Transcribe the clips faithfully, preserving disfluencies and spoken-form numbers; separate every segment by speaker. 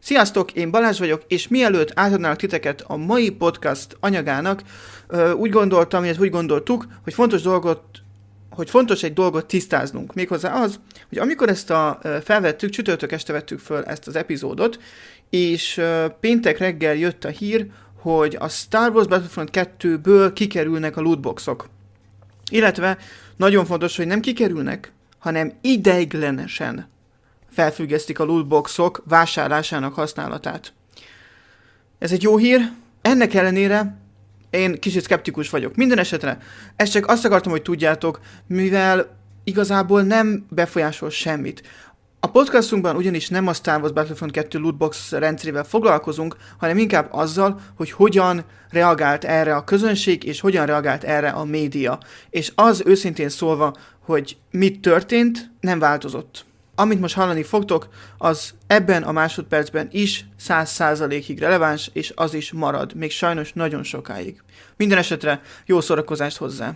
Speaker 1: Sziasztok, én Balázs vagyok, és mielőtt átadnálak titeket a mai podcast anyagának, úgy gondoltam, illetve úgy gondoltuk, hogy fontos dolgot, hogy fontos egy dolgot tisztáznunk. Méghozzá az, hogy amikor ezt a felvettük, csütörtök este vettük föl ezt az epizódot, és péntek reggel jött a hír, hogy a Star Wars Battlefront kettőből kikerülnek a lootboxok. Illetve nagyon fontos, hogy nem kikerülnek, hanem ideiglenesen felfüggesztik a lootboxok vásárlásának használatát. Ez egy jó hír, ennek ellenére én kicsit szkeptikus vagyok. Minden esetre, ezt csak azt akartam, hogy tudjátok, mivel igazából nem befolyásol semmit. A podcastunkban ugyanis nem a Star Wars Battlefront kettő lootbox rendszerével foglalkozunk, hanem inkább azzal, hogy hogyan reagált erre a közönség, és hogyan reagált erre a média. És az őszintén szólva, hogy mit történt, nem változott. Amit most hallani fogtok, az ebben a másodpercben is száz százalékig releváns, és az is marad, még sajnos nagyon sokáig. Minden esetre jó szórakozást hozzá!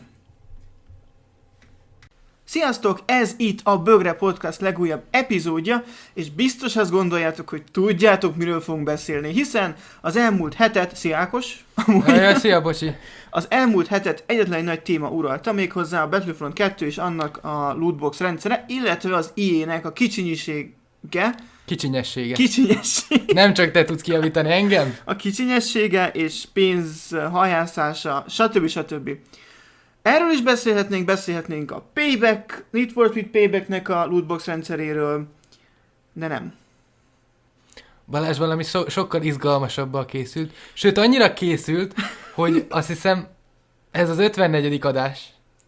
Speaker 1: Sziasztok, ez itt a Bögre Podcast legújabb epizódja, és biztos azt gondoljátok, hogy tudjátok, miről fogunk beszélni, hiszen az elmúlt hetet, szia Ákos!
Speaker 2: Jaj, szia, bocsi!
Speaker 1: Az elmúlt hetet egyetlen nagy téma uralta, méghozzá a Battlefront kettő és annak a lootbox rendszere, illetve az í á-nek a kicsinyisége.
Speaker 2: Kicsinyessége.
Speaker 1: Kicsinyessége.
Speaker 2: Nem csak te tudsz kijavítani engem?
Speaker 1: A kicsinyessége és pénz hajászása, stb. stb. Erről is beszélhetnénk, beszélhetnénk a Payback, Need for Speed Paybacknek a lootbox rendszeréről, de nem.
Speaker 2: Balázs valami so- sokkal izgalmasabbal készült, sőt annyira készült, hogy azt hiszem ez az ötvennegyedik adás,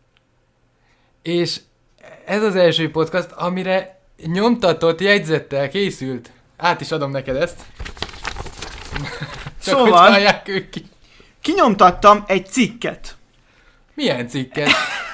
Speaker 2: és ez az első podcast, amire nyomtatott jegyzettel készült. Át is adom neked ezt. Csak
Speaker 1: szóval,
Speaker 2: hogy hallják ők ki.
Speaker 1: Kinyomtattam egy cikket.
Speaker 2: Milyen cikket?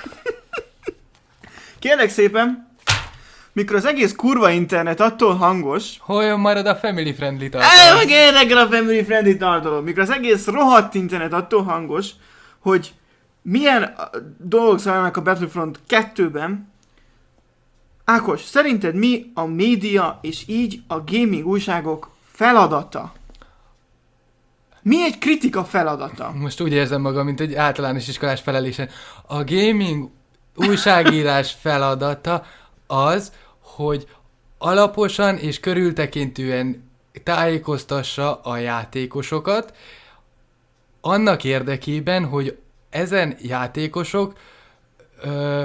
Speaker 1: Kérlek szépen, mikor az egész kurva internet attól hangos...
Speaker 2: Hol marad a family friendly tartalom?
Speaker 1: Elj, meg érdekel a family friendly tartalom. Mikor az egész rohadt internet attól hangos, hogy milyen dolgok zajlanak a Battlefront kettőben. Ákos, szerinted mi a média és így a gaming újságok feladata? Mi egy kritika feladata?
Speaker 2: Most úgy érzem magam, mint egy általános iskolás felelésen. A gaming újságírás feladata az, hogy alaposan és körültekintően tájékoztassa a játékosokat annak érdekében, hogy ezen játékosok ö, ö,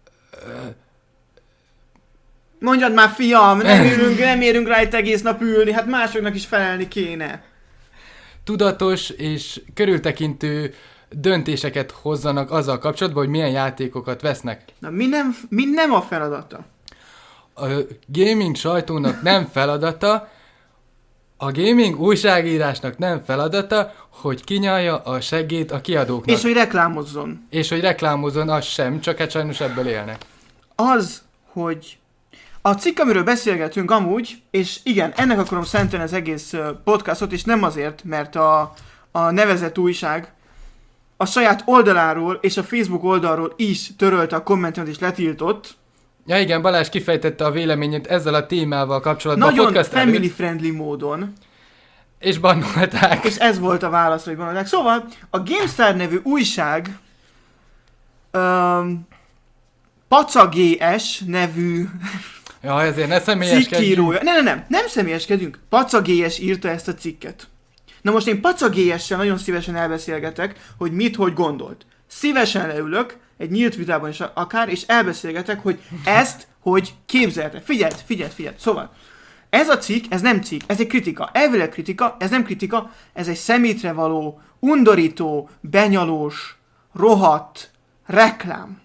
Speaker 1: mondjad már, fiam, nem érünk, nem érünk rá itt egész nap ülni, hát másoknak is felelni kéne.
Speaker 2: Tudatos és körültekintő döntéseket hozzanak azzal kapcsolatban, hogy milyen játékokat vesznek.
Speaker 1: Na, mi nem, mi nem a feladata?
Speaker 2: A gaming sajtónak nem feladata, a gaming újságírásnak nem feladata, hogy kinyalja a seggét a kiadóknak.
Speaker 1: És hogy reklámozzon.
Speaker 2: És hogy reklámozzon, az sem, csak hát sajnos ebből élnek.
Speaker 1: Az, hogy a cikk, amiről beszélgetünk amúgy, és igen, ennek akarom szentelni az egész podcastot, és nem azért, mert a, a nevezett újság a saját oldaláról és a Facebook oldalról is törölte a kommentemet és letiltott.
Speaker 2: Ja igen, Balázs kifejtette a véleményét ezzel a témával kapcsolatban.
Speaker 1: Nagyon
Speaker 2: a podcast
Speaker 1: family
Speaker 2: előtt,
Speaker 1: friendly módon.
Speaker 2: és bannolták.
Speaker 1: És ez volt a válaszra, hogy bannolták. Szóval a GameStar nevű újság um, Paca gé es nevű
Speaker 2: Ja, ezért ne személyeskedjünk.
Speaker 1: cikkírója. Nem, nem, nem, nem személyeskedünk. Paca gé es írta ezt a cikket. Na most én Paca gé es-sel nagyon szívesen elbeszélgetek, hogy mit, hogy gondolt. Szívesen leülök, egy nyílt vitában is akár, és elbeszélgetek, hogy ezt, hogy képzelte. Figyeld, figyeld, figyeld. Szóval, ez a cikk, ez nem cikk, ez egy kritika. Elvileg kritika, ez nem kritika, ez egy szemétre való, undorító, benyalós, rohadt reklám.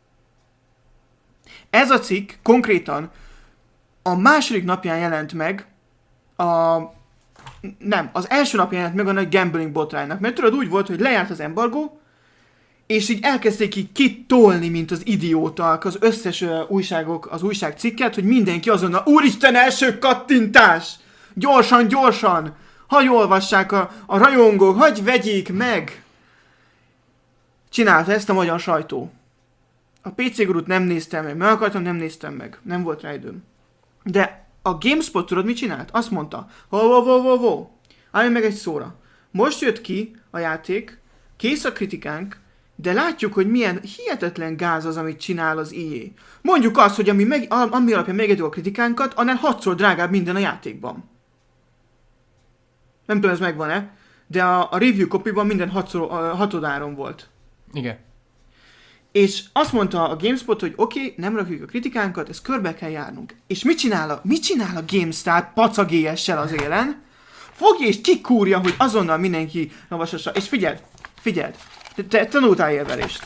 Speaker 1: Ez a cikk konkrétan a második napján jelent meg a... Nem, az első napján jelent meg a nagy gambling botránynak. Mert tudod, úgy volt, hogy lejárt az embargó, és így elkezdték így kitolni, mint az idióták, az összes uh, újságok, az újságcikket, hogy mindenki azonnal, úristen, első kattintás! Gyorsan, gyorsan! Hagy olvassák a, a rajongók, hagy vegyék meg! Csinálta ezt a magyar sajtó. A pé cé Gurút nem néztem meg, meg akartam, nem néztem meg. Nem volt rá időm. De a GameSpot tudod mit csinált? Azt mondta, ho, ho, ho, ho, ho. Állj meg egy szóra. Most jött ki a játék, kész a kritikánk, de látjuk, hogy milyen hihetetlen gáz az, amit csinál az í á. Mondjuk azt, hogy ami, meg, ami alapján megadjuk a kritikánkat, annál hatszor drágább minden a játékban. Nem tudom, ez megvan-e, de a, a review copyban minden hatszor, a hatodáron volt.
Speaker 2: Igen.
Speaker 1: És azt mondta a GameSpot, hogy oké, okay, nem rakjuk a kritikánkat, ezt körbe kell járnunk. És mit csinál a, mit csinál a GameStar pacagélyessel az élen? Fogja és kikúrja, hogy azonnal mindenki olvasassa. És figyeld, figyeld, te, te tanultál érvelést.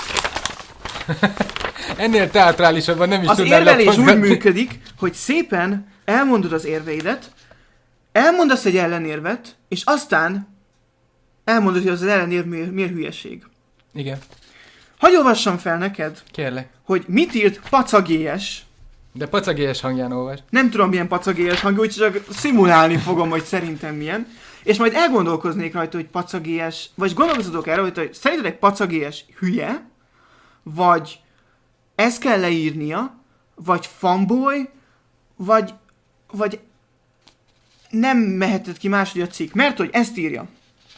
Speaker 2: Ennél teatrálisabban nem is
Speaker 1: az
Speaker 2: tudnál
Speaker 1: érvelés
Speaker 2: lapozni.
Speaker 1: úgy működik, hogy szépen elmondod az érveidet, elmondasz egy ellenérvet, és aztán elmondod, hogy az ellenérv miért, miért hülyeség.
Speaker 2: Igen.
Speaker 1: Hagy olvassam fel neked,
Speaker 2: Kérlek.
Speaker 1: hogy mit írt pacagélyes.
Speaker 2: De pacagélyes hangján olvas.
Speaker 1: Nem tudom milyen pacagélyes hangja, úgyhogy csak szimulálni fogom, hogy szerintem milyen. És majd elgondolkoznék rajta, hogy pacagélyes, vagy gondolkozhatok erre, hogy szerinted egy pacagélyes hülye, vagy ezt kell leírnia, vagy fanboy, vagy, vagy nem mehetett ki máshogy a cikk. Mert hogy ezt írja.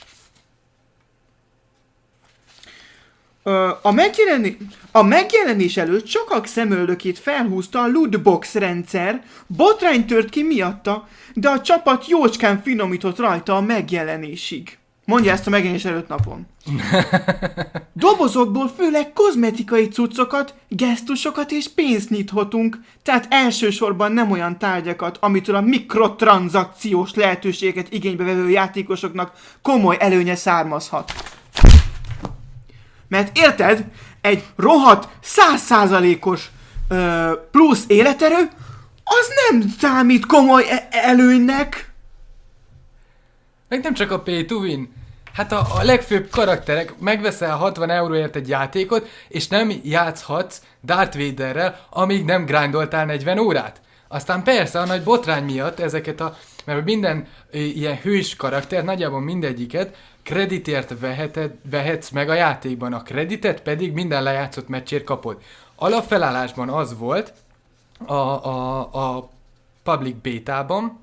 Speaker 1: A megjelenés, a megjelenés előtt sokak szemöldökét felhúzta a lootbox rendszer, botrány tört ki miatta, de a csapat jócskán finomított rajta a megjelenésig. Mondja ezt a megjelenés előtt napon. Dobozokból főleg kozmetikai cuccokat, gesztusokat és pénzt nyithatunk, tehát elsősorban nem olyan tárgyakat, amitől a mikrotranszakciós lehetőséget igénybe vevő játékosoknak komoly előnye származhat. Mert érted, egy rohadt száz százalékos plusz életerő, az nem számít komoly e- előnynek.
Speaker 2: Meg nem csak a pay to win. Hát a, a legfőbb karakterek, megveszel hatvan euróért egy játékot, és nem játszhatsz Darth Vaderrel, amíg nem grindoltál negyven órát. Aztán persze a nagy botrány miatt ezeket a, mert minden ö, ilyen hős karakter, nagyjából mindegyiket kreditért veheted, vehetsz meg a játékban, a kreditet pedig minden lejátszott meccsért kapod. Alapfelállásban az volt a, a, a public bétában,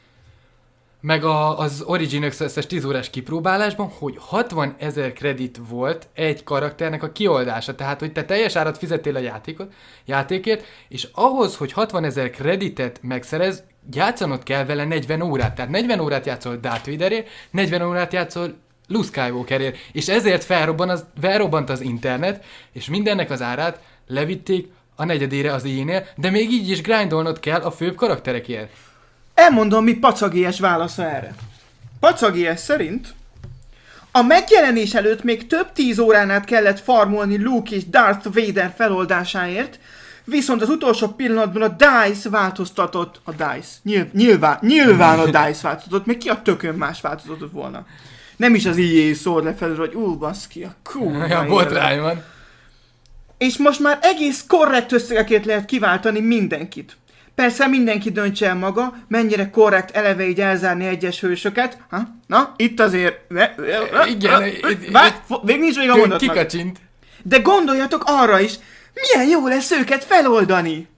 Speaker 2: meg a, az Origin Access-es tíz órás kipróbálásban, hogy hatvan ezer kredit volt egy karakternek a kioldása. Tehát, hogy te teljes árat fizettél a játékot, játékért, és ahhoz, hogy hatvan ezer kreditet megszerez, játszanod kell vele negyven órát. Tehát negyven órát játszol Darth Vaderért, negyven órát játszol Luke Skywalkerért. És ezért felrobban az, felrobbant az internet, és mindennek az árát levitték a negyedére az ilyenél, de még így is grindolnod kell a főbb karakterekért.
Speaker 1: Elmondom, mi Pacagélyes válasza erre. Pacagélyes szerint a megjelenés előtt még több tíz órán át kellett farmolni Luke és Darth Vader feloldásáért, viszont az utolsó pillanatban a DICE változtatott, a DICE, nyilv, nyilván, nyilván a DICE változtatott, még ki a tökön más változtatott volna. Nem is az í á szór lefelől, hogy ú, baszki, a kurva
Speaker 2: Ja, botrány van.
Speaker 1: És most már egész korrekt összegekért lehet kiváltani mindenkit. Persze mindenki döntse el maga, mennyire korrekt eleve így elzárni egyes hősöket. Ha? Na, itt azért...
Speaker 2: Igen,
Speaker 1: Várj, még nincs még a mondatnak.
Speaker 2: Kikacsint.
Speaker 1: De gondoljatok arra is, milyen jó lesz őket feloldani.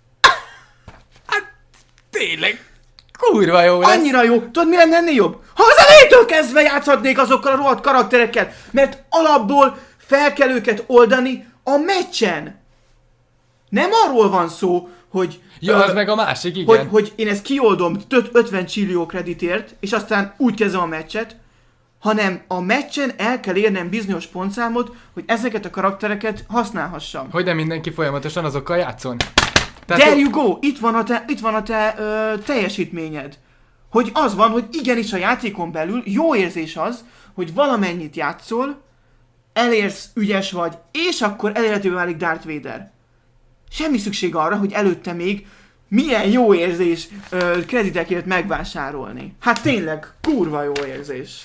Speaker 2: Hát, tényleg, kurva jó lesz.
Speaker 1: Annyira jó. Tudod, mi lenne ennél jobb? Ha az elejétől kezdve játszhatnék azokkal a rohadt karakterekkel, mert alapból fel kell őket oldani a meccsen. Nem arról van szó, hogy...
Speaker 2: Ja,
Speaker 1: ö,
Speaker 2: az meg a másik, igen.
Speaker 1: Hogy, hogy én ezt kioldom ötven csillió kreditért, és aztán úgy kezdem a meccset, hanem a meccsen el kell érnem bizonyos pontszámot, hogy ezeket a karaktereket használhassam.
Speaker 2: Hogy nem mindenki folyamatosan azokkal játszon.
Speaker 1: Tehát There you go! Itt van a te, itt van a te ö, teljesítményed. Hogy az van, hogy igenis a játékon belül jó érzés az, hogy valamennyit játszol, elérsz, ügyes vagy, és akkor elérhetővé válik Darth Vader. Semmi szükség arra, hogy előtte még milyen jó érzés ö, kreditekért megvásárolni. Hát tényleg, kurva jó érzés.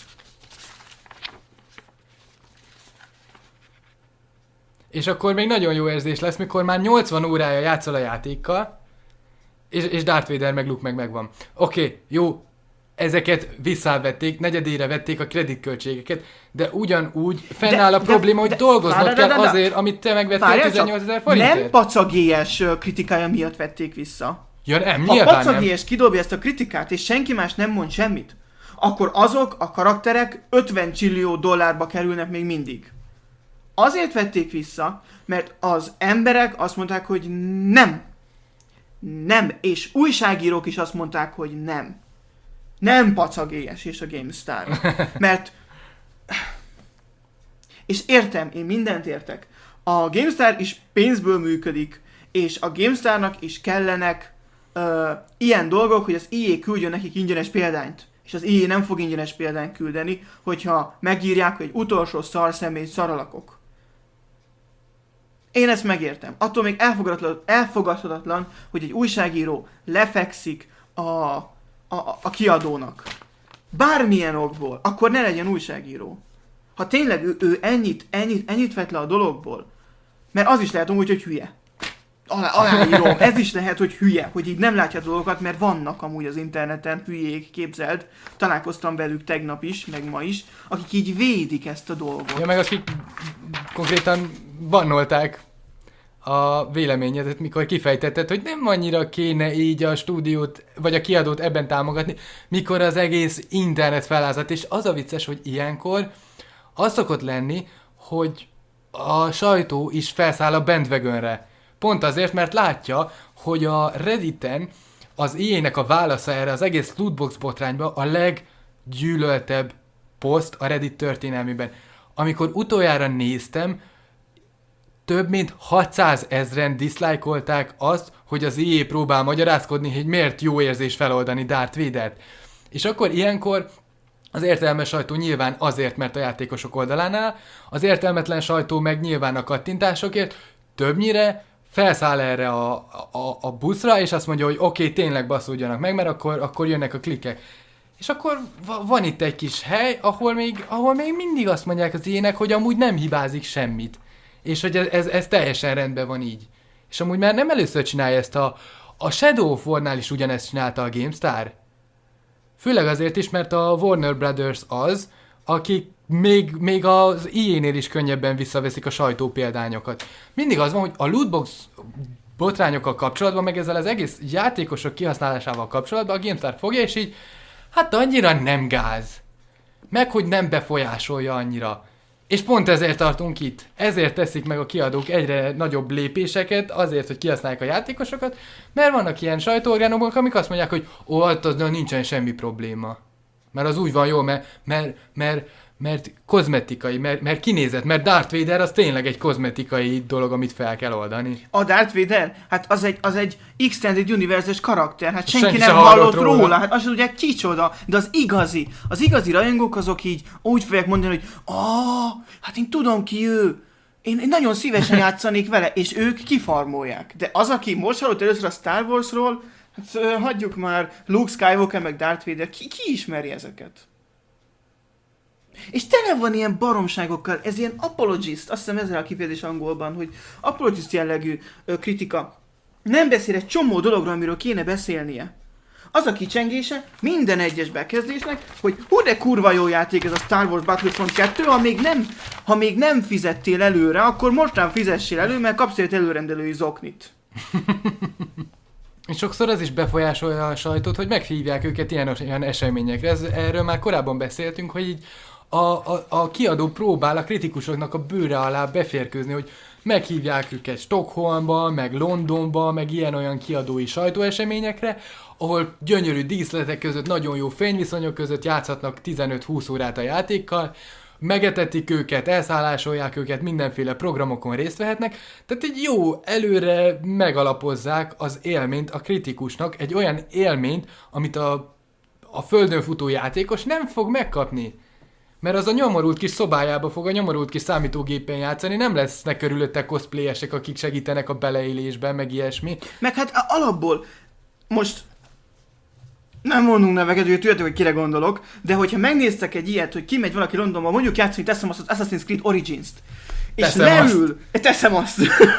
Speaker 2: És akkor még nagyon jó érzés lesz, mikor már nyolcvan órája játszol a játékkal, és, és Darth Vader meg Luke meg megvan. Oké, okay, jó, ezeket visszavették, negyedére vették a kreditköltségeket, de ugyanúgy fennáll a
Speaker 1: de,
Speaker 2: probléma,
Speaker 1: de,
Speaker 2: hogy dolgoznod
Speaker 1: de, de,
Speaker 2: kell
Speaker 1: de, de, de.
Speaker 2: azért, amit te megvettél
Speaker 1: Várjál
Speaker 2: tizennyolcezer
Speaker 1: csak,
Speaker 2: forintért.
Speaker 1: nem pacagélyes kritikája miatt vették vissza.
Speaker 2: Ja nem,
Speaker 1: ha
Speaker 2: nyilván
Speaker 1: Pacagi
Speaker 2: nem.
Speaker 1: és kidobja ezt a kritikát, és senki más nem mond semmit, akkor azok a karakterek ötven csillió dollárba kerülnek még mindig. Azért vették vissza, mert az emberek azt mondták, hogy nem. Nem. És újságírók is azt mondták, hogy nem. Nem Pacagélyes és a GameStar. Mert... És értem, én mindent értek. A GameStar is pénzből működik, és a GameStarnak is kellenek ö, ilyen dolgok, hogy az í á küldjön nekik ingyenes példányt. És az í á nem fog ingyenes példányt küldeni, hogyha megírják, hogy egy utolsó szar személy szaralakok. Én ezt megértem. Attól még elfogadhatatlan, elfogadhatatlan, hogy egy újságíró lefekszik a, a, a kiadónak. Bármilyen okból, akkor ne legyen újságíró. Ha tényleg ő, ő ennyit, ennyit, ennyit vett le a dologból, mert az is lehet amúgy, hogy hülye. Alá, aláírom, ez is lehet, hogy hülye, hogy így nem látja a dolgokat, mert vannak amúgy az interneten hülyék, képzeld. Találkoztam velük tegnap is, meg ma is, akik így védik ezt a dolgot.
Speaker 2: Ja, meg akik konkrétan bannolták a véleményedet, mikor kifejtetted, hogy nem annyira kéne így a stúdiót, vagy a kiadót ebben támogatni, mikor az egész internet felázott. És az a vicces, hogy ilyenkor az szokott lenni, hogy a sajtó is felszáll a bandwagonre. Pont azért, mert látja, hogy a Redditen az í á-nek a válasza erre az egész lootbox botrányba a leggyűlöltebb poszt a Reddit történelmében. Amikor utoljára néztem, több mint hatszázezren diszlájkolták azt, hogy az í á próbál magyarázkodni, hogy miért jó érzés feloldani Darth Vadert. És akkor ilyenkor az értelmes sajtó nyilván azért, mert a játékosok oldalánál, az értelmetlen sajtó meg nyilván a kattintásokért, többnyire felszáll erre a, a, a buszra, és azt mondja, hogy oké, okay, tényleg baszódjanak meg, mert akkor, akkor jönnek a klikkek. És akkor van itt egy kis hely, ahol még, ahol még mindig azt mondják az í á-nek, hogy amúgy nem hibázik semmit. És hogy ez, ez, ez teljesen rendben van így. És amúgy már nem először csinálja ezt a... A Shadow of War-nál is ugyanezt csinálta a GameStar. Főleg azért is, mert a Warner Brothers az, aki még, még az í á-nél is könnyebben visszaveszik a sajtó példányokat. Mindig az van, hogy a lootbox botrányokkal kapcsolatban, meg ezzel az egész játékosok kihasználásával kapcsolatban a GameStar fogja, és így, hát annyira nem gáz. Meg, hogy nem befolyásolja annyira. És pont ezért tartunk itt. Ezért teszik meg a kiadók egyre nagyobb lépéseket, azért, hogy kihasználják a játékosokat, mert vannak ilyen sajtóorgánumok, amik azt mondják, hogy ó, hát az nincsen semmi probléma. Mert az úgy van jó, mert, mert, mert, mert kozmetikai, mert, mert kinézett, mert Darth Vader az tényleg egy kozmetikai dolog, amit fel kell oldani.
Speaker 1: A Darth Vader? Hát az egy, az egy Extended Universe-es karakter, hát senki,
Speaker 2: senki
Speaker 1: nem
Speaker 2: hallott
Speaker 1: hallott róla.
Speaker 2: róla,
Speaker 1: hát azt sem tudják kicsoda, de az igazi, az igazi rajongók azok így úgy fogják mondani, hogy ah, hát én tudom ki ő, én, én nagyon szívesen játszanék vele, és ők kifarmolják. De az, aki most hallott először a Star Warsról, hát uh, hagyjuk már, Luke Skywalker meg Darth Vader, ki, ki ismeri ezeket? És tele van ilyen baromságokkal, ez ilyen apologist, azt hiszem ezzel a kifejezés angolban, hogy apologist jellegű ö, kritika. Nem beszél egy csomó dologról, amiről kéne beszélnie. Az a kicsengése minden egyes bekezdésnek, hogy hú de kurva jó játék ez a Star Wars Battlefront kettő, ha még nem, ha még nem fizettél előre, akkor mostán fizessél elő, mert kapsz egy előrendelői zoknit.
Speaker 2: És sokszor az is befolyásolja a sajtót, hogy meghívják őket ilyen, ilyen eseményekre. Ez, erről már korábban beszéltünk, hogy így a, a, a kiadó próbál a kritikusoknak a bőre alá beférkőzni, hogy meghívják őket Stockholmba, meg Londonba, meg ilyen-olyan kiadói sajtóeseményekre, ahol gyönyörű díszletek között, nagyon jó fényviszonyok között játszhatnak tizenöt-húsz órát a játékkal, megetetik őket, elszállásolják őket, mindenféle programokon részt vehetnek, tehát egy jó, előre megalapozzák az élményt a kritikusnak, egy olyan élményt, amit a, a földön futó játékos nem fog megkapni. Mert az a nyomorult kis szobájába fog a nyomorult kis számítógépen játszani, nem lesznek körülötte cosplayesek, akik segítenek a beleélésben, meg ilyesmi.
Speaker 1: Meg hát alapból, most nem mondunk neveket, hogy tudjátok, hogy kire gondolok, de hogyha megnéztek egy ilyet, hogy kimegy valaki Londonba, mondjuk játszani, teszem azt az Assassin's Creed Origins-t, és
Speaker 2: teszem
Speaker 1: leül, azt. teszem azt,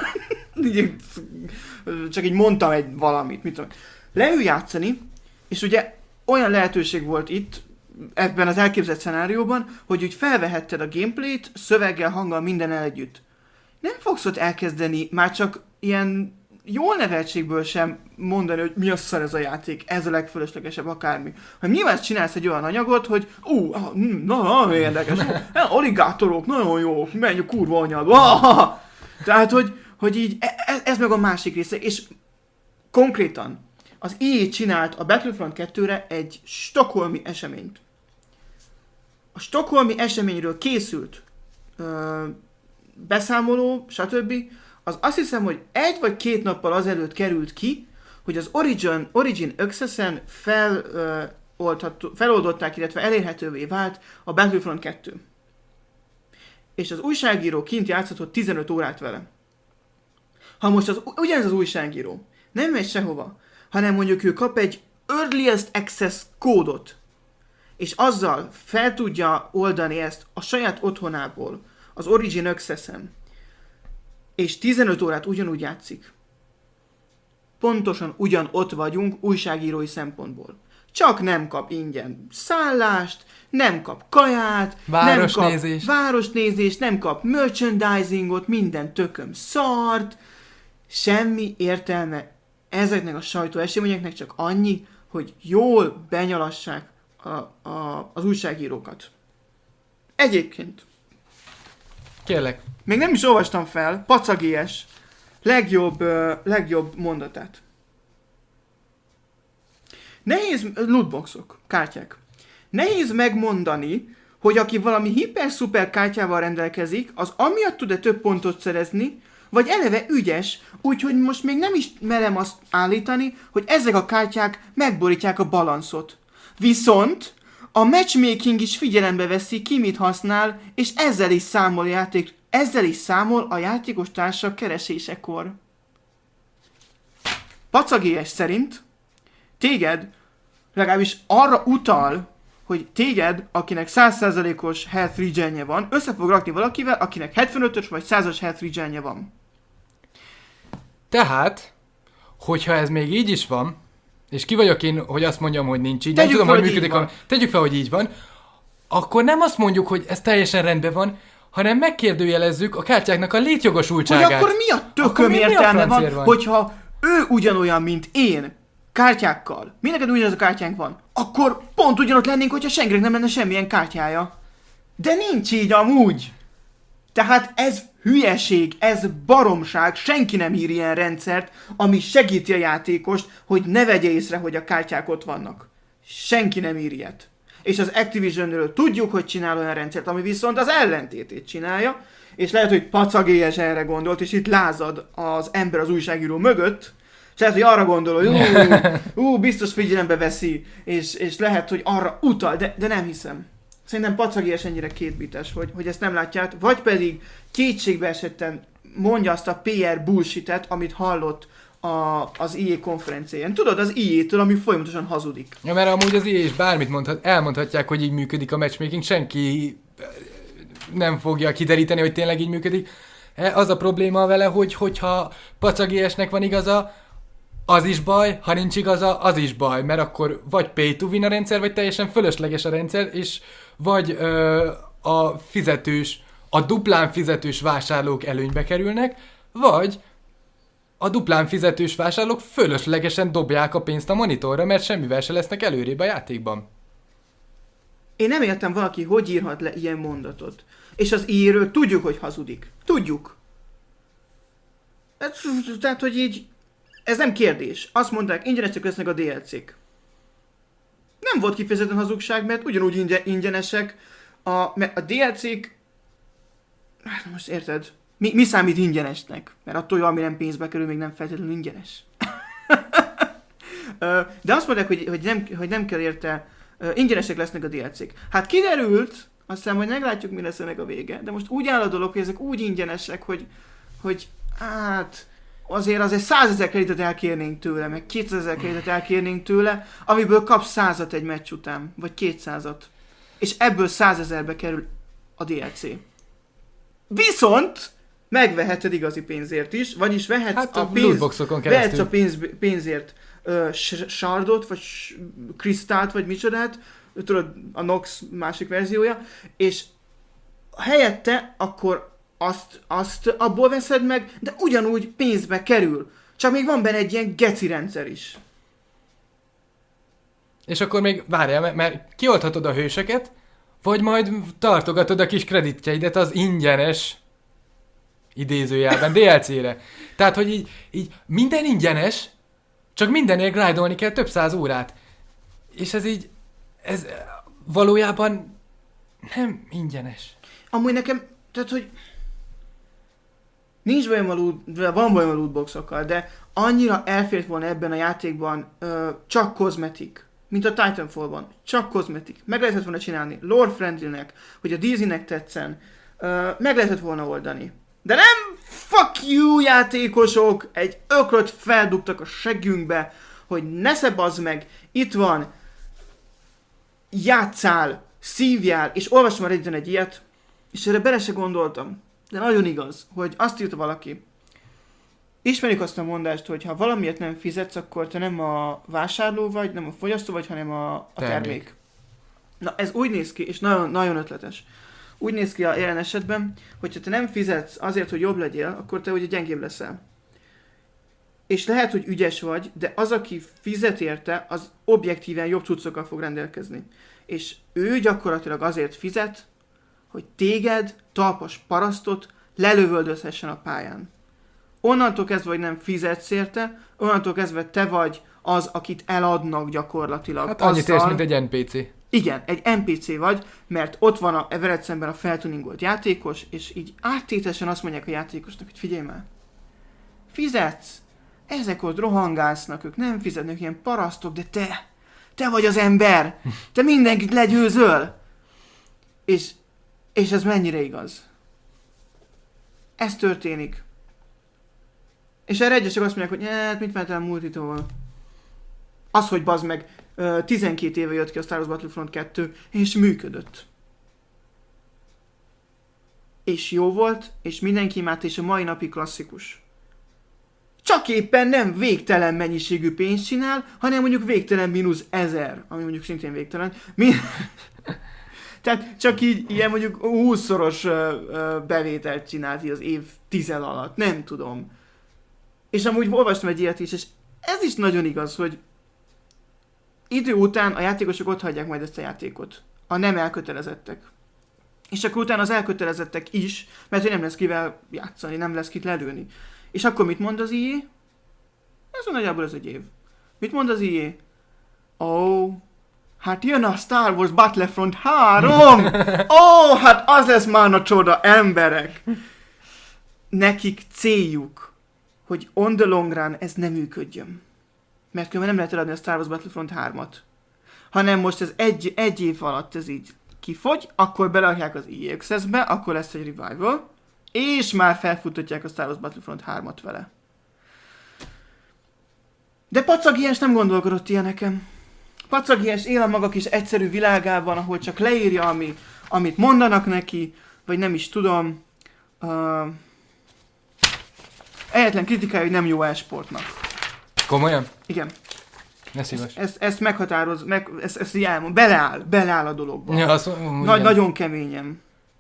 Speaker 1: csak így mondtam egy valamit, mit tudom, leül játszani, és ugye olyan lehetőség volt itt, ebben az elképzelt szenárióban, hogy úgy felvehetted a gameplayt, szöveggel, hanggal, mindennel együtt. Nem fogsz ott elkezdeni már csak ilyen jól neveltségből sem mondani, hogy mi a szar ez a játék, ez a legfölöslegesebb akármi. Ha nyilván csinálsz egy olyan anyagot, hogy ú, uh, na, nagyon érdekes, uh, aligátorok, nagyon jó, menj a kurva anyad, uh, tehát, hogy, hogy így, ez, ez meg a másik része, és konkrétan az í á csinált a Battlefront kettőre egy stockholmi eseményt. A stockholmi eseményről készült ö, beszámoló, stb. Az azt hiszem, hogy egy vagy két nappal azelőtt került ki, hogy az Origin, Origin Access-en fel, ö, oldható, feloldották, illetve elérhetővé vált a Battlefront kettő. És az újságíró kint játszhatott tizenöt órát vele. Ha most az, ugyanez az újságíró nem megy sehova, hanem mondjuk ő kap egy Earliest Access kódot, és azzal fel tudja oldani ezt a saját otthonából, az Origin Access-en, és tizenöt órát ugyanúgy játszik. Pontosan ugyan ott vagyunk újságírói szempontból. Csak nem kap ingyen szállást, nem kap kaját,
Speaker 2: városnézést,
Speaker 1: nem kap városnézést, nem kap merchandisingot, minden tököm szart, semmi értelme ezeknek a sajtóeseményeknek, csak annyi, hogy jól benyalassák a, a, az újságírókat. Egyébként.
Speaker 2: Kérlek.
Speaker 1: Még nem is olvastam fel Pacagés legjobb, uh, legjobb mondatát. Nehéz, lootboxok, kártyák. Nehéz megmondani, hogy aki valami hiper-szuper kártyával rendelkezik, az amiatt tud-e több pontot szerezni, vagy eleve ügyes, úgyhogy most még nem is merem azt állítani, hogy ezek a kártyák megborítják a balanszot. Viszont a matchmaking is figyelembe veszi, ki mit használ, és ezzel is számol a játék, ezzel is számol a játékos társak keresésekor. Pacagés szerint téged legalábbis arra utal, hogy téged, akinek száz százalékos health regenje van, össze fog rakni valakivel, akinek hetvenötös vagy százas health regenje van.
Speaker 2: Tehát, hogyha ez még így is van, és ki vagyok én, hogy azt mondjam, hogy nincs így,
Speaker 1: Tegyük
Speaker 2: nem tudom,
Speaker 1: fel,
Speaker 2: hogy
Speaker 1: hogy
Speaker 2: működik, a... tegyük fel, hogy így van, akkor nem azt mondjuk, hogy ez teljesen rendben van, hanem megkérdőjelezzük a kártyáknak a létjogosultságát.
Speaker 1: Hogy akkor mi a tököm
Speaker 2: mi,
Speaker 1: értelme
Speaker 2: mi
Speaker 1: van,
Speaker 2: van,
Speaker 1: hogyha ő ugyanolyan, mint én, kártyákkal, mi neked ugyanaz a kártyánk van, akkor pont ugyanott lennénk, hogyha senkinek nem lenne semmilyen kártyája. De nincs így amúgy. Tehát ez hülyeség, ez baromság, senki nem ír ilyen rendszert, ami segíti a játékost, hogy ne vegye észre, hogy a kártyák ott vannak. Senki nem ír ilyet. És az Activisionről tudjuk, hogy csinál olyan rendszert, ami viszont az ellentétét csinálja, és lehet, hogy Pacagélyes erre gondolt, és itt lázad az ember az újságíró mögött, és lehet, hogy arra gondol, hogy ú, ú biztos figyelembe veszi, és, és lehet, hogy arra utal, de, de nem hiszem. Szerintem Pacagélyes ennyire kétbites, hogy, hogy ezt nem látját, vagy pedig kétségbe esetten mondja azt a pé er bullshit-et, amit hallott a, az í á konferencián. Tudod, az í á-től, ami folyamatosan hazudik.
Speaker 2: Ja, mert amúgy az í á is bármit mondhat, elmondhatják, hogy így működik a matchmaking, senki nem fogja kideríteni, hogy tényleg így működik. Az a probléma vele, hogy hogyha Pacagélyesnek van igaza, az is baj, ha nincs igaza, az is baj, mert akkor vagy pay to win a rendszer, vagy teljesen fölösleges a rendszer, és vagy ö, a fizetős, a duplán fizetős vásárlók előnybe kerülnek, vagy a duplán fizetős vásárlók fölöslegesen dobják a pénzt a monitorra, mert semmivel se lesznek előrébb a játékban.
Speaker 1: Én nem értem valaki, hogy írhat le ilyen mondatot. És az í á-ről tudjuk, hogy hazudik. Tudjuk. Tehát, hogy így, ez nem kérdés. Azt mondták, ingyenesek lesznek a dé el cé-k. Nem volt kifejezetten hazugság, mert ugyanúgy ingyen, ingyenesek. A, mert a dé el cé-k... Hát most érted? Mi, mi számít ingyenesnek? Mert attól, ami nem pénzbe kerül, még nem feltétlenül ingyenes. De azt mondták, hogy, hogy, nem, hogy nem kell érte... ingyenesek lesznek a dé el cé-k. Hát kiderült, aztán majd meglátjuk, mi lesz ennek a vége. De most úgy áll a dolog, hogy ezek úgy ingyenesek, hogy, hogy hát azért azért százezer kreditet elkérnénk tőle, meg kétezer kreditet elkérnénk tőle, amiből kapsz százat egy meccs után, vagy kétszázat. És ebből százezerbe kerül a dé el cé. Viszont megveheted igazi pénzért is, vagyis vehetsz
Speaker 2: hát
Speaker 1: a,
Speaker 2: a
Speaker 1: pénz, vehetsz a pénz, pénzért uh, shardot, vagy kristált, vagy micsodát, tudod, a Nox másik verziója, és helyette akkor azt, azt abból veszed meg, de ugyanúgy pénzbe kerül. Csak még van benne egy ilyen geci rendszer is.
Speaker 2: És akkor még várjál, mert, mert kiolthatod a hőseket, vagy majd tartogatod a kis kreditjeidet az ingyenes idézőjelben dé el cére. Tehát, hogy így, így minden ingyenes, csak mindenért grindolni kell több száz órát. És ez így, ez valójában nem ingyenes.
Speaker 1: Amúgy nekem, tehát, hogy nincs bajom a loot, van bajom a lootboxokkal, de annyira elfért volna ebben a játékban ö, csak kozmetik, mint a Titanfallban. Csak kozmetik. Meg lehetett volna csinálni lore friendlynek, hogy a Disneynek tetszen. Ö, meg lehetett volna oldani. De nem, fuck you játékosok, egy ökröt feldugtak a seggünkbe, hogy ne szebazd meg, itt van, játszál, szívjál, és olvastam a Redditen egy ilyet, és erre bele se gondoltam, de nagyon igaz, hogy azt írta valaki. Ismerjük azt a mondást, hogy ha valamiért nem fizetsz, akkor te nem a vásárló vagy, nem a fogyasztó vagy, hanem a, a termék. termék. Na ez úgy néz ki, és nagyon, nagyon ötletes. Úgy néz ki a jelen esetben, hogyha te nem fizetsz azért, hogy jobb legyél, akkor te ugye gyengébb leszel. És lehet, hogy ügyes vagy, de az, aki fizet érte, az objektíven jobb cuccokkal fog rendelkezni. És ő gyakorlatilag azért fizet, hogy téged, talpas parasztot lelövöldözhessen a pályán. Onnantól kezdve, hogy nem fizetsz érte, onnantól kezdve te vagy az, akit eladnak gyakorlatilag.
Speaker 2: Hát annyit érsz, mint egy en pé cé.
Speaker 1: Igen, egy en pé cé vagy, mert ott van a veled szemben a feltuningolt játékos, és így áttétesen azt mondják a játékosnak, hogy figyelj már, fizetsz, ezek ott rohangásznak, ők nem fizetnek, ilyen parasztok, de te, te vagy az ember, te mindenkit legyőzöl. És, és ez mennyire igaz. Ez történik. És erre egyesek azt mondják, hogy hát mit vettem multitól. Az, hogy bazd meg, tizenkét éve jött ki a Star Wars Battlefront kettő, és működött. És jó volt, és mindenki imádta, és a mai napig klasszikus. Csak éppen nem végtelen mennyiségű pénzt csinál, hanem mondjuk végtelen mínusz ezer, ami mondjuk szintén végtelen. Mi... Tehát csak így ilyen mondjuk húszszoros bevételt csinált így az év tizen alatt, nem tudom. És amúgy olvastam egy ilyet is, és ez is nagyon igaz, hogy idő után a játékosok ott hagyják majd ezt a játékot. A nem elkötelezettek. És akkor utána az elkötelezettek is, mert hogy nem lesz kivel játszani, nem lesz kit lelőni. És akkor mit mond az i á? Ez nagyjából ez egy év. Mit mond az i á? Ó, oh, hát jön a Star Wars Battlefront három! Ó, oh, hát az lesz már a csoda, emberek! Nekik céljuk, hogy on the long run ez nem működjön. Mert különben nem lehet eladni a Star Wars Battlefront hármat. Hanem most ez egy, egy év alatt ez így kifogy, akkor beleadják az i á Access-be, akkor lesz egy revival, és már felfutatják a Star Wars Battlefront hármat vele. De Pacag ilyes nem gondolkodott ilyeneken. Pacag ilyes él a maga kis egyszerű világában, ahol csak leírja, ami, amit mondanak neki, vagy nem is tudom. Uh, egyetlen kritikája, hogy nem jó e-sportnak.
Speaker 2: Komolyan?
Speaker 1: Igen.
Speaker 2: Ne szíves.
Speaker 1: Ezt, ezt, ezt meghatároz, meg, ezt, ezt így elmond, beleáll, beleáll a dologba.
Speaker 2: Ja, azt,
Speaker 1: Nagy, nagyon keményen.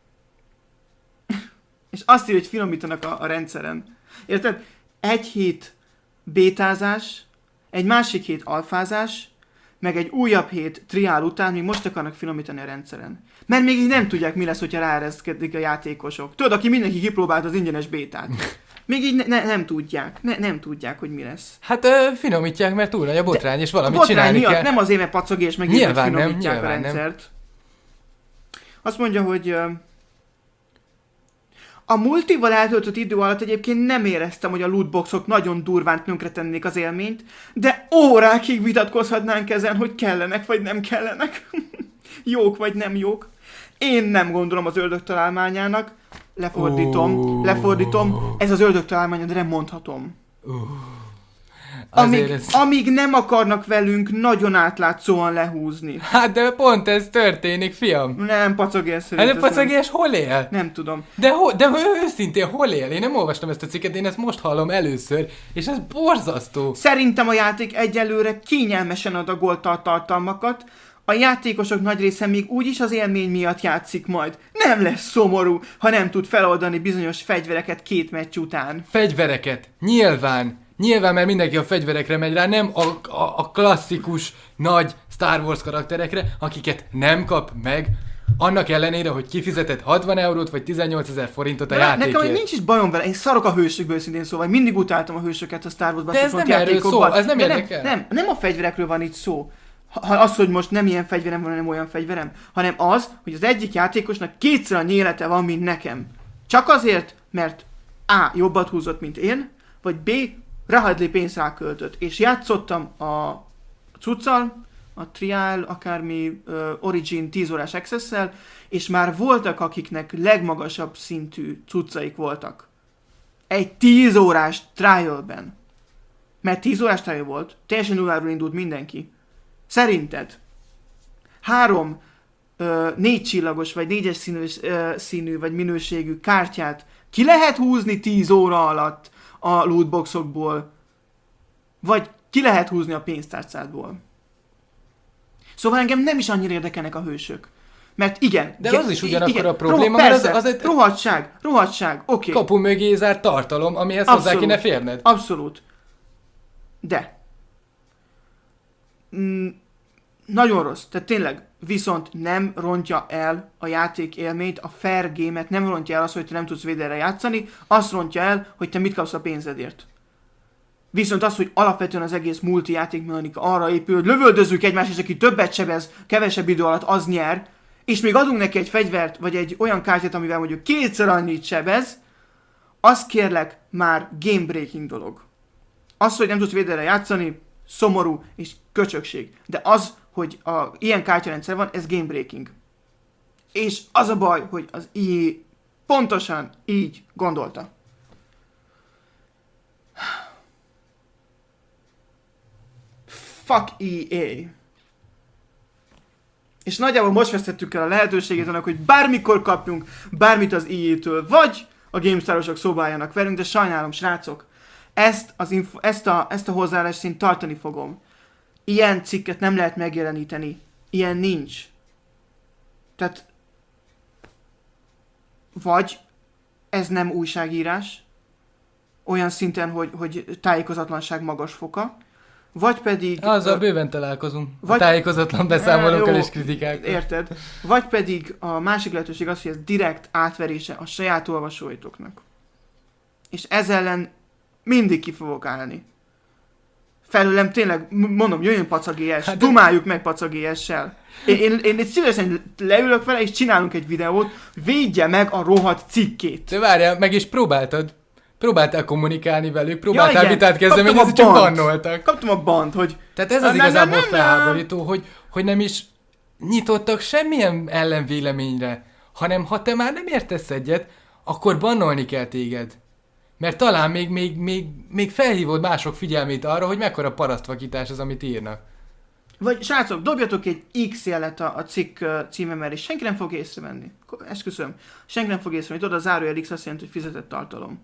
Speaker 1: És azt írja, hogy finomítanak a, a rendszeren. Érted? Egy hét bétázás, egy másik hét alfázás, meg egy újabb hét triál után még most akarnak finomítani a rendszeren. Mert még így nem tudják, mi lesz, hogyha ráereszkedik a játékosok. Tudod, aki mindenki kipróbált az ingyenes bétát. Még így ne, ne, nem tudják. Ne, nem tudják, hogy mi lesz.
Speaker 2: Hát ö, finomítják, mert túl nagy a botrány, de és valamit csinálni
Speaker 1: miatt,
Speaker 2: kell.
Speaker 1: Nem azért, mert pacog és meg így finomítják
Speaker 2: nem,
Speaker 1: a rendszert. Nem. Azt mondja, hogy uh, a multival eltöltött idő alatt egyébként nem éreztem, hogy a lootboxok nagyon durván tönkretennék az élményt, de órákig vitatkozhatnánk ezen, hogy kellenek vagy nem kellenek. Jók vagy nem jók. Én nem gondolom az ördög találmányának. Lefordítom, oh. lefordítom. Ez az ördög találmánya, de nem mondhatom.
Speaker 2: Uh.
Speaker 1: Amíg, ez... amíg nem akarnak velünk nagyon átlátszóan lehúzni.
Speaker 2: Hát de pont ez történik, fiam.
Speaker 1: Nem, pacagés.
Speaker 2: Hát de pacagés hol él?
Speaker 1: Nem tudom.
Speaker 2: De, ho, de őszintén hol él? Én nem olvastam ezt a cikket, én ezt most hallom először, és ez borzasztó.
Speaker 1: Szerintem a játék egyelőre kényelmesen adagolt a tartalmakat. A játékosok nagy része még úgyis az élmény miatt játszik majd. Nem lesz szomorú, ha nem tud feloldani bizonyos fegyvereket két meccs után.
Speaker 2: Fegyvereket? Nyilván. Nyilván, mert mindenki a fegyverekre megy rá, nem a, a, a klasszikus, nagy Star Wars karakterekre, akiket nem kap meg, annak ellenére, hogy kifizetett hatvan eurót vagy tizennyolcezer forintot a
Speaker 1: de
Speaker 2: játékért.
Speaker 1: Nekem nincs is bajom vele, én szarok a hősökből szintén szóval, mindig utáltam a hősöket a Star Wars
Speaker 2: De ez nem erről szó, ez nem érdekel.
Speaker 1: Nem, nem, nem a fegyverekről van itt szó. Ha az, hogy most nem ilyen fegyverem van, hanem olyan fegyverem, hanem az, hogy az egyik játékosnak kétszer annyi élete van, mint nekem. Csak azért, mert A. jobbat húzott, mint én, vagy B. ráhadli pénzt ráköltött. És játszottam a cuccal, a Trial, akármi uh, Origin tíz órás access-szel, és már voltak, akiknek legmagasabb szintű cuccaik voltak. Egy tíz órás trialben. Mert tíz órás trial volt, teljesen nulláról indult mindenki. Szerinted három ö, négy csillagos, vagy négyes színű, ö, színű, vagy minőségű kártyát ki lehet húzni tíz óra alatt a lootboxokból, vagy ki lehet húzni a pénztárcádból? Szóval engem nem is annyira érdekelnek a hősök. Mert igen.
Speaker 2: De
Speaker 1: igen,
Speaker 2: az is ugyanakkor
Speaker 1: igen,
Speaker 2: a probléma,
Speaker 1: roh-
Speaker 2: mert
Speaker 1: persze,
Speaker 2: az, az egy
Speaker 1: rohadtság, rohadtság, oké. Okay.
Speaker 2: kapu mögé zárt tartalom, amihez
Speaker 1: Abszolút,
Speaker 2: hozzá kéne férned.
Speaker 1: Abszolút. De. Mm, nagyon rossz. Tehát tényleg, viszont nem rontja el a játék élményt, a fair game-et, nem rontja el azt, hogy te nem tudsz védelre játszani, azt rontja el, hogy te mit kapsz a pénzedért. Viszont az, hogy alapvetően az egész multi játékmechanika arra épül, hogy lövöldözzük egymást, és aki többet sebez, kevesebb idő alatt, az nyer, és még adunk neki egy fegyvert, vagy egy olyan kártyát, amivel mondjuk kétszer annyit sebez, az kérlek már game breaking dolog. Az, hogy nem tudsz védelre játszani, szomorú és köcsökség. De az, hogy a, ilyen kártyarendszer van, ez game breaking. És az a baj, hogy az í á pontosan így gondolta. Fuck í á. És nagyjából most vesztettük el a lehetőségét annak, hogy bármikor kapjunk bármit az í á-től, vagy a GameStar-osok szobájának velünk, de sajnálom, srácok, ezt, az info, ezt, a, ezt a hozzáállást én tartani fogom. Ilyen cikket nem lehet megjeleníteni. Ilyen nincs. Tehát vagy ez nem újságírás, olyan szinten, hogy, hogy tájékozatlanság magas foka, vagy pedig...
Speaker 2: Azzal bőven találkozunk.
Speaker 1: Vagy,
Speaker 2: a tájékozatlan beszámolókkal
Speaker 1: jó,
Speaker 2: és kritikákkal.
Speaker 1: Érted. Vagy pedig a másik lehetőség az, hogy ez direkt átverése a saját olvasóitoknak. És ez ellen mindig ki fogok állni. Felőlem tényleg, mondom, jöjjön pacagés, hát dumáljuk meg pacagéssel. Én, én, én, én szívesen leülök vele, és csinálunk egy videót, védje meg a rohadt cikkét.
Speaker 2: De várjál, meg is próbáltad. Próbáltál kommunikálni velük, próbáltál
Speaker 1: ja,
Speaker 2: vitát kezdeményezni, csak bannoltak.
Speaker 1: Kaptam a bant, hogy...
Speaker 2: Tehát ez az
Speaker 1: nem,
Speaker 2: igazából
Speaker 1: nem, nem,
Speaker 2: felháborító, hogy, hogy nem is nyitottak semmilyen ellenvéleményre, hanem ha te már nem értesz egyet, akkor bannolni kell téged. Mert talán még, még, még, még felhívod mások figyelmét arra, hogy mekkora parasztvakítás az, amit írnak.
Speaker 1: Vagy srácok, dobjatok egy X jelet a, a cikk uh, címemre, és senki nem fog észrevenni. Esküszöm, senki nem fog észrevenni. Tudod, a zárójel X azt jelenti, hogy fizetett tartalom.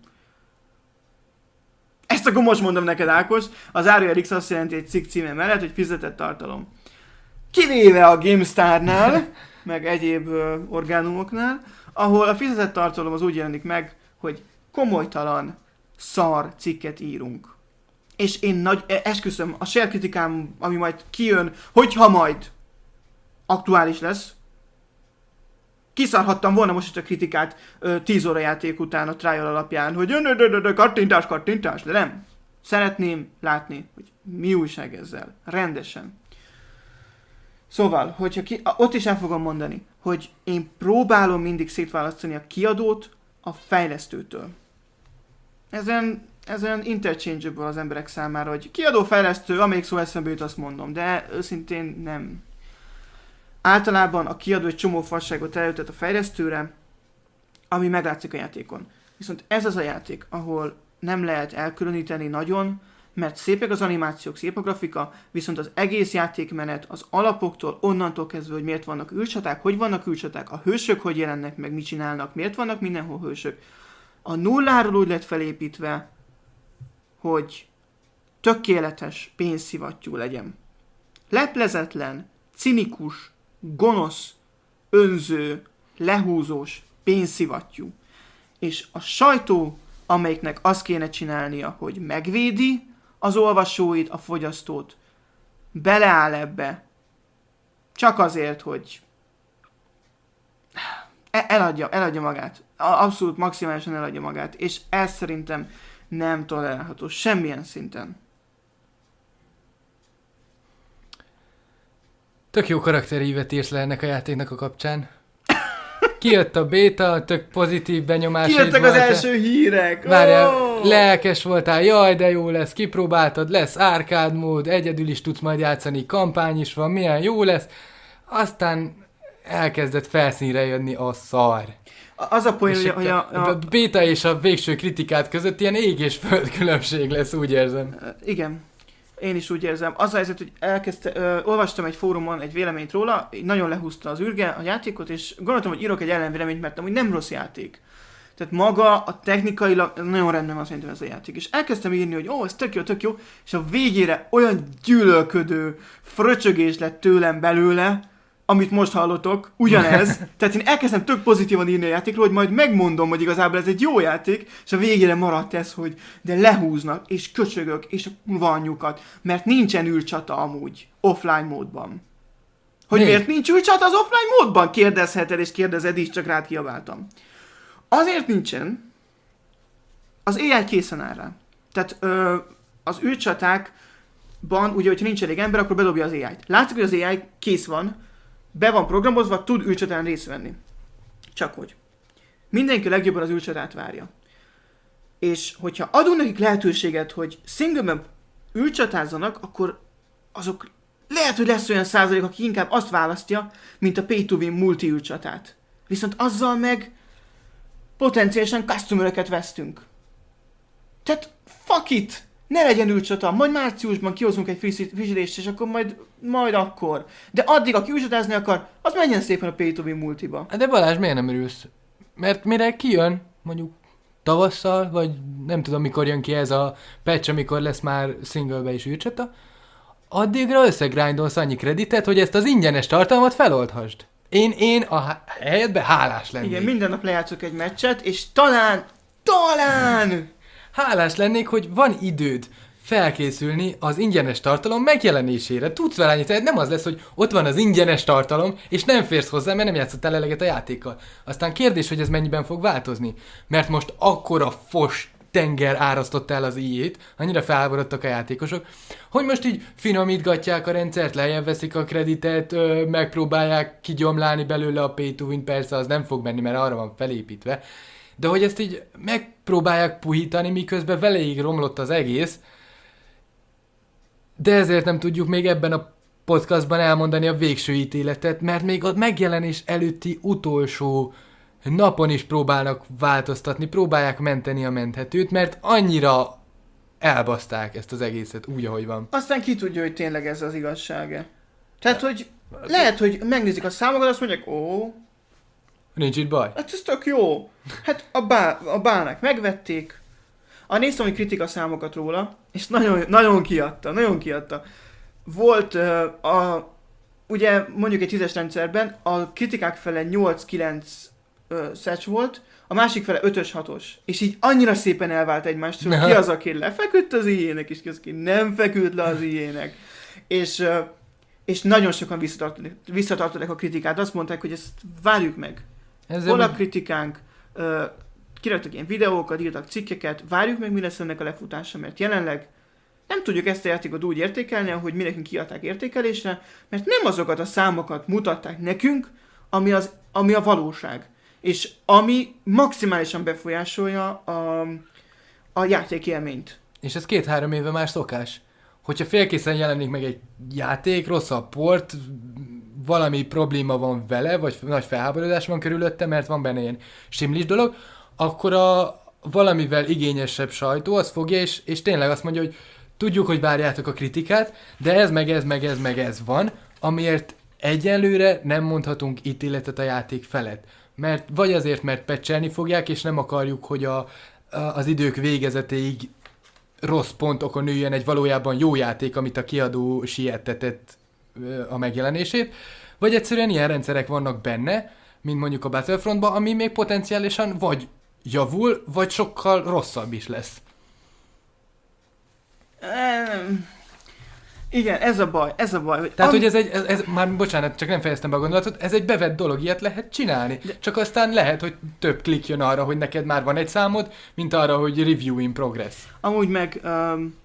Speaker 1: Ezt akkor most mondom neked, Ákos, a zárójel X azt jelenti egy cikk címe mellett, hogy fizetett tartalom. Kivéve a GameStar-nál, meg egyéb uh, orgánumoknál, ahol a fizetett tartalom az úgy jelenik meg, hogy komolytalan, szar cikket írunk. És én nagy, esküszöm, a share kritikám, ami majd kijön, hogyha majd aktuális lesz, kiszarhattam volna most a kritikát tíz óra játék után a trial alapján, hogy kattintás, kattintás, de nem. Szeretném látni, hogy mi újság ezzel. Rendesen. Szóval, hogyha ki, ott is el fogom mondani, hogy én próbálom mindig szétválasztani a kiadót a fejlesztőtől. Ezen, ezen interchangeable az emberek számára, hogy kiadó fejlesztő, amelyik szó eszembe jut, azt mondom, de őszintén nem. Általában a kiadó egy csomó fasságot eljutott a fejlesztőre, ami meglátszik a játékon. Viszont ez az a játék, ahol nem lehet elkülöníteni nagyon, mert szépek az animációk, szép a grafika, viszont az egész játékmenet az alapoktól, onnantól kezdve, hogy miért vannak űrcsaták, hogy vannak űrcsaták, a hősök hogy jelennek meg, mit csinálnak, miért vannak mindenhol hősök. A nulláról úgy lett felépítve, hogy tökéletes pénzszivattyú legyen. Leplezetlen, cinikus, gonosz, önző, lehúzós pénzszivattyú. És a sajtó amelyiknek azt kéne csinálnia, hogy megvédi az olvasóit, a fogyasztót, beleáll ebbe, csak azért, hogy eladja, eladja magát. Abszolút maximálisan eladja magát. És ez szerintem nem tolerálható semmilyen szinten.
Speaker 2: Tök jó karakterívet írsz le ennek a játéknak a kapcsán. Kijött a béta, tök pozitív benyomásaid voltak.
Speaker 1: Kijöttek az első hírek.
Speaker 2: Várjál,
Speaker 1: oh!
Speaker 2: lelkes voltál, jaj de jó lesz, kipróbáltad, lesz árkád mód, egyedül is tudsz majd játszani, kampány is van, milyen jó lesz. Aztán elkezdett felszínre jönni a szar.
Speaker 1: Az a poén, hogy a, hogy a, a...
Speaker 2: a béta és a végső kritikát között ilyen ég és föld különbség lesz, úgy érzem.
Speaker 1: Igen, én is úgy érzem. Az a helyzet, hogy elkezdte, ö, olvastam egy fórumon egy véleményt róla, nagyon lehúzta az űrge a játékot, és gondoltam, hogy írok egy ellenvéleményt, mert amúgy nem rossz játék. Tehát maga a technikailag nagyon rendben van szerintem ez a játék. És elkezdtem írni, hogy ó, ez tök jó, tök jó, és a végére olyan gyűlölködő fröcsögés lett tőlem belőle, amit most hallotok, ugyanez. Tehát én elkezdtem tök pozitívan írni a játékról, hogy majd megmondom, hogy igazából ez egy jó játék, és a végére maradt ez, hogy de lehúznak, és köcsögök, és a kurva anyjukat, mert nincsen űrcsata amúgy, offline módban. Hogy
Speaker 2: Mi?
Speaker 1: miért nincs űrcsata az offline módban? Kérdezheted, és kérdezed is, csak rád kiabáltam. Azért nincsen, az á i készen áll rá. Tehát ö, az űrcsatákban, ugye, hogyha nincs elég ember, akkor bedobja az á i-t. Látszik, hogy az á i kész van, be van programozva, tud űrcsatán részt venni. Csak hogy. Mindenki legjobban az űrcsatát várja. És hogyha adunk nekik lehetőséget, hogy singleben űrcsatázzanak, akkor azok lehet, hogy lesz olyan százalék, aki inkább azt választja, mint a pay-to-win multi űrcsatát. Viszont azzal meg potenciálisan customereket vesztünk. Tehát fuck it! Ne legyen űrcsata, majd márciusban kihozunk egy frissítést, és akkor majd, majd akkor. De addig, aki űrcsatázni akar, az menjen szépen a pay-to-win multiba.
Speaker 2: De Balázs, miért nem örülsz? Mert mire kijön, mondjuk tavasszal, vagy nem tudom mikor jön ki ez a patch, amikor lesz már singlebe is űrcsata, addigra összegrindolsz annyi kreditet, hogy ezt az ingyenes tartalmat feloldhasd. Én, én a helyedben hálás lennék.
Speaker 1: Igen, minden nap lejátszok egy meccset, és talán, talán...
Speaker 2: Hálás lennék, hogy van időd felkészülni az ingyenes tartalom megjelenésére. Tudsz vele annyi, tehát nem az lesz, hogy ott van az ingyenes tartalom, és nem férsz hozzá, mert nem játszottál eleget a játékkal. Aztán kérdés, hogy ez mennyiben fog változni. Mert most akkora fos tenger árasztotta el az í á-t, annyira felháborodtak a játékosok, hogy most így finomítgatják a rendszert, lejjebb veszik a kreditet, ö, megpróbálják kigyomlálni belőle a pay to win, persze az nem fog menni, mert arra van felépítve. De hogy ezt így megpróbálják puhítani, miközben veleig romlott az egész, de ezért nem tudjuk még ebben a podcastban elmondani a végső ítéletet, mert még a megjelenés előtti utolsó napon is próbálnak változtatni, próbálják menteni a menthetőt, mert annyira elbaszták ezt az egészet úgy, ahogy van.
Speaker 1: Aztán ki tudja, hogy tényleg ez az igazsága. Tehát, hogy lehet, hogy megnézik a számokat, azt mondják, ó,
Speaker 2: nincs itt baj.
Speaker 1: hát ez tök jó. Hát a, bá, a bának megvették. A néztem, hogy kritika számokat róla, és nagyon, nagyon kiadta, nagyon kiadta. Volt uh, a, ugye mondjuk egy tízes rendszerben a kritikák fele nyolc-kilenc uh, szedge volt, a másik fele ötös hatos. És így annyira szépen elvált egymást, hogy ki az, aki lefeküdt az í á-nek, és ki az, aki nem feküdt le az í á-nek. És, uh, és nagyon sokan visszatartották, visszatartották a kritikát, azt mondták, hogy ezt várjuk meg.
Speaker 2: Ezzel
Speaker 1: Hol a
Speaker 2: meg...
Speaker 1: kritikánk, uh, kiraktak ilyen videókat, írtak cikkeket, várjuk meg, mi lesz ennek a lefutása, mert jelenleg nem tudjuk ezt a játékot úgy értékelni, ahogy mi nekünk kiadták értékelésre, mert nem azokat a számokat mutatták nekünk, ami, az, ami a valóság. És ami maximálisan befolyásolja a, a játékélményt.
Speaker 2: És ez két-három éve már szokás. Hogyha félkészen jelenik meg egy játék, rossz a port, valami probléma van vele, vagy nagy felháborodás van körülötte, mert van benne ilyen simlis dolog, akkor a valamivel igényesebb sajtó az fogja, és, és tényleg azt mondja, hogy tudjuk, hogy várjátok a kritikát, de ez meg ez meg ez meg ez van, amiért egyelőre nem mondhatunk ítéletet a játék felett. Mert vagy azért, mert patchelni fogják, és nem akarjuk, hogy a, a, az idők végezetéig rossz pontokon üljön egy valójában jó játék, amit a kiadó siettetett a megjelenését, vagy egyszerűen ilyen rendszerek vannak benne, mint mondjuk a Battlefrontban, ami még potenciálisan vagy javul, vagy sokkal rosszabb is lesz.
Speaker 1: Um, igen, ez a baj, ez a baj. Hogy
Speaker 2: Tehát,
Speaker 1: am-
Speaker 2: hogy ez egy, ez, ez, már bocsánat, csak nem fejeztem be a gondolatot, ez egy bevett dolog, ilyet lehet csinálni. De... Csak aztán lehet, hogy több klik jön arra, hogy neked már van egy számod, mint arra, hogy review in progress.
Speaker 1: Amúgy meg um,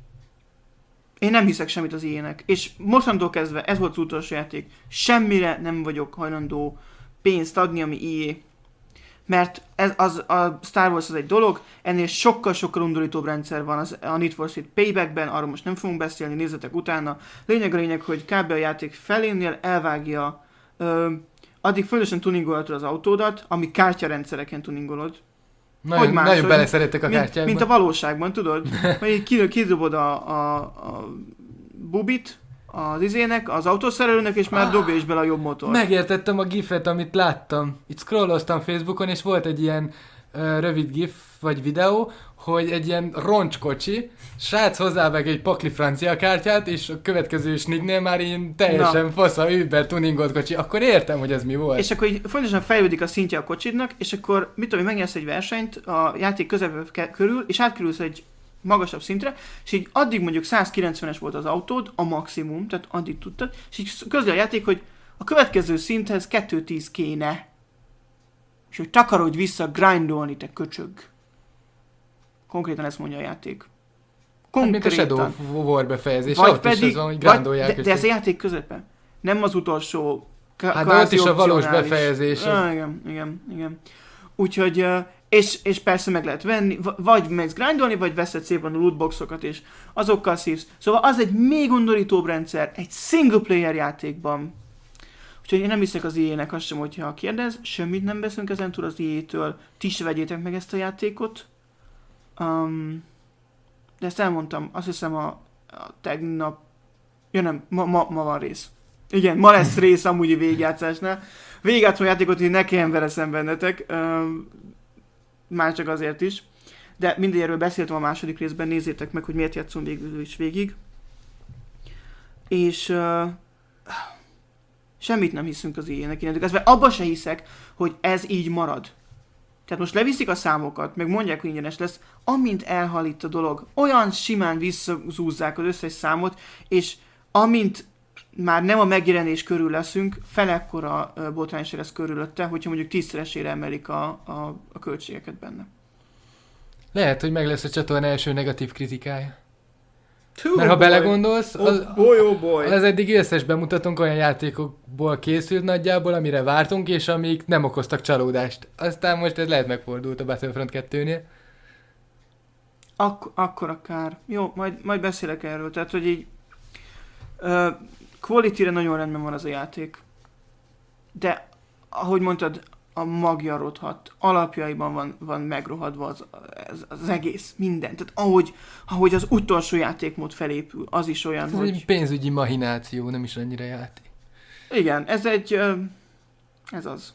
Speaker 1: én nem hiszek semmit az ilyenek. És mostantól kezdve, ez volt az utolsó játék, semmire nem vagyok hajlandó pénzt adni, ami i á. Mert ez, az, a Star Wars az egy dolog, ennél sokkal-sokkal undorítóbb rendszer van az, a Need for Speed Paybackben, arról most nem fogunk beszélni, nézzetek utána. Lényeg a lényeg, hogy kb. A játék felénél elvágja, ö, addig folyamatosan tuningolhatod az autódat, ami kártyarendszereken tuningolod.
Speaker 2: Nagyon,
Speaker 1: más,
Speaker 2: nagyon
Speaker 1: hogy
Speaker 2: beleszerettek a
Speaker 1: mint,
Speaker 2: kártyákba.
Speaker 1: mint a valóságban, tudod? Hogy kid- kidobod a, a, a bubit az izének, az autószerelőnek, és már dobja is bele a jobb motor.
Speaker 2: Megértettem a gifet, amit láttam. Itt scrolloztam Facebookon, és volt egy ilyen uh, rövid gif, vagy videó, hogy egy ilyen roncskocsi, srác hozzávág egy pakli francia kártyát, és a következő snicknél már ilyen teljesen
Speaker 1: Na.
Speaker 2: fasza Uber tuningolt kocsi. Akkor értem, hogy ez mi volt.
Speaker 1: És akkor így fontosan fejlődik a szintje a kocsidnak, és akkor mit tudom, megnyersz egy versenyt a játék közepén körül, és átkerülsz egy magasabb szintre, és így addig mondjuk száz kilencvenes volt az autód, a maximum, tehát addig tudtad, és így közli a játék, hogy a következő szinthez kétszáztíz kéne. És hogy takarodj vissza grindolni, te köcsög. Konkrétan ezt mondja a játék.
Speaker 2: Hát, mint a
Speaker 1: Konkrétan.
Speaker 2: Shadow of War befejezés,
Speaker 1: Vagy
Speaker 2: ott
Speaker 1: pedig,
Speaker 2: is az van, hogy
Speaker 1: vagy,
Speaker 2: grindolják
Speaker 1: de, de ez a játék közepe. Nem az utolsó k-
Speaker 2: Hát de ott is a valós
Speaker 1: opcionális.
Speaker 2: befejezés.
Speaker 1: Ah, igen, igen, igen. Úgyhogy, uh, és, és persze meg lehet venni, v- vagy megsz grindolni, vagy veszed szépen a lootboxokat, és azokkal szívsz. Szóval az egy még undorítóbb rendszer, egy single player játékban. Úgyhogy én nem hiszek az i á-nek azt sem, hogyha kérdez, semmit nem veszünk ezentúl az i á-től, ti se vegyétek meg ezt a játékot. Um, de ezt elmondtam, azt hiszem a, a tegnap, ja nem, ma, ma, ma van rész. Igen, ma lesz rész amúgyi végigjátszásnál. Végigjátszó játékot, hogy ne kelljen vereszem bennetek, um, már csak azért is. De mindegyről beszéltem a második részben, nézzétek meg, hogy miért játszom végül is végig. És uh, semmit nem hiszünk az i á-nek, illetve abba se hiszek, hogy ez így marad. Tehát most leviszik a számokat, meg mondják, hogy ingyenes lesz, amint elhal itt a dolog, olyan simán visszazúzzák az összes számot, és amint már nem a megjelenés körül leszünk, felekkora botrány se lesz körülötte, hogyha mondjuk tízszeresére emelik a, a, a költségeket benne.
Speaker 2: Lehet, hogy meg lesz a csatorna első negatív kritikája.
Speaker 1: Hú,
Speaker 2: Mert ha
Speaker 1: boy.
Speaker 2: belegondolsz, az,
Speaker 1: oh boy, oh boy.
Speaker 2: az eddig összes bemutatónk olyan játékokból készült nagyjából, amire vártunk, és amik nem okoztak csalódást. Aztán most ez lehet megfordult a Battlefront kettőnél.
Speaker 1: Ak- akkor akár. Jó, majd, majd beszélek erről. Tehát, hogy így uh, quality-re nagyon rendben van az a játék. De, ahogy mondtad, a magja rothat. Alapjaiban van, van megrohadva az, az, az egész, minden. Tehát ahogy, ahogy az utolsó játékmód felépül, az is olyan,
Speaker 2: Ez
Speaker 1: hogy...
Speaker 2: egy pénzügyi mahináció, nem is annyira játék.
Speaker 1: Igen, ez egy... Uh, ez az.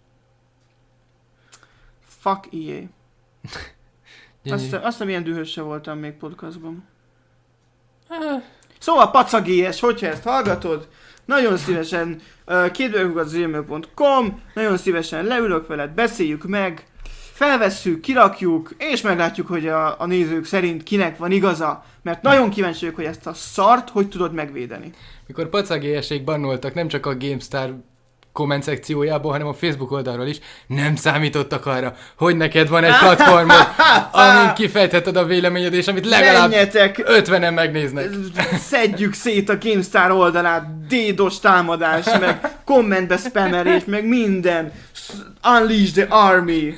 Speaker 1: Fuck i á.
Speaker 2: Gyönyörű.
Speaker 1: Azt, azt hiszem, ilyen dühös se voltam még podcastban.
Speaker 2: Ah,
Speaker 1: Szóval Pacag i es, hogyha ezt hallgatod, nagyon szívesen uh, kétbőrgugat gmail pont com, nagyon szívesen leülök veled, beszéljük meg, felvesszük, kirakjuk, és meglátjuk, hogy a, a nézők szerint kinek van igaza, mert nagyon kíváncsi vagyok, hogy ezt a szart hogy tudod megvédeni.
Speaker 2: mikor pacagélyesék bannoltak nem csak a GameStar komment szekciójából, hanem a Facebook oldalról is, nem számítottak arra, hogy neked van egy platformod, amin kifejtheted a véleményed, és amit legalább
Speaker 1: Menjetek,
Speaker 2: ötvenen megnéznek.
Speaker 1: szedjük szét a GameStar oldalát, dédos támadás, meg kommentbe spamelés, meg minden. Unleash the army.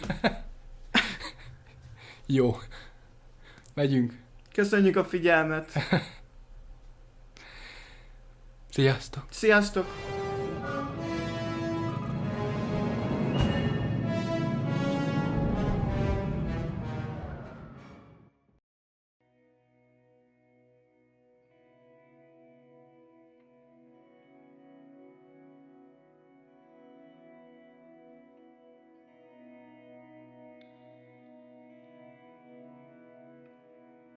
Speaker 2: Jó. Megyünk.
Speaker 1: Köszönjük a figyelmet.
Speaker 2: Sziasztok.
Speaker 1: Sziasztok!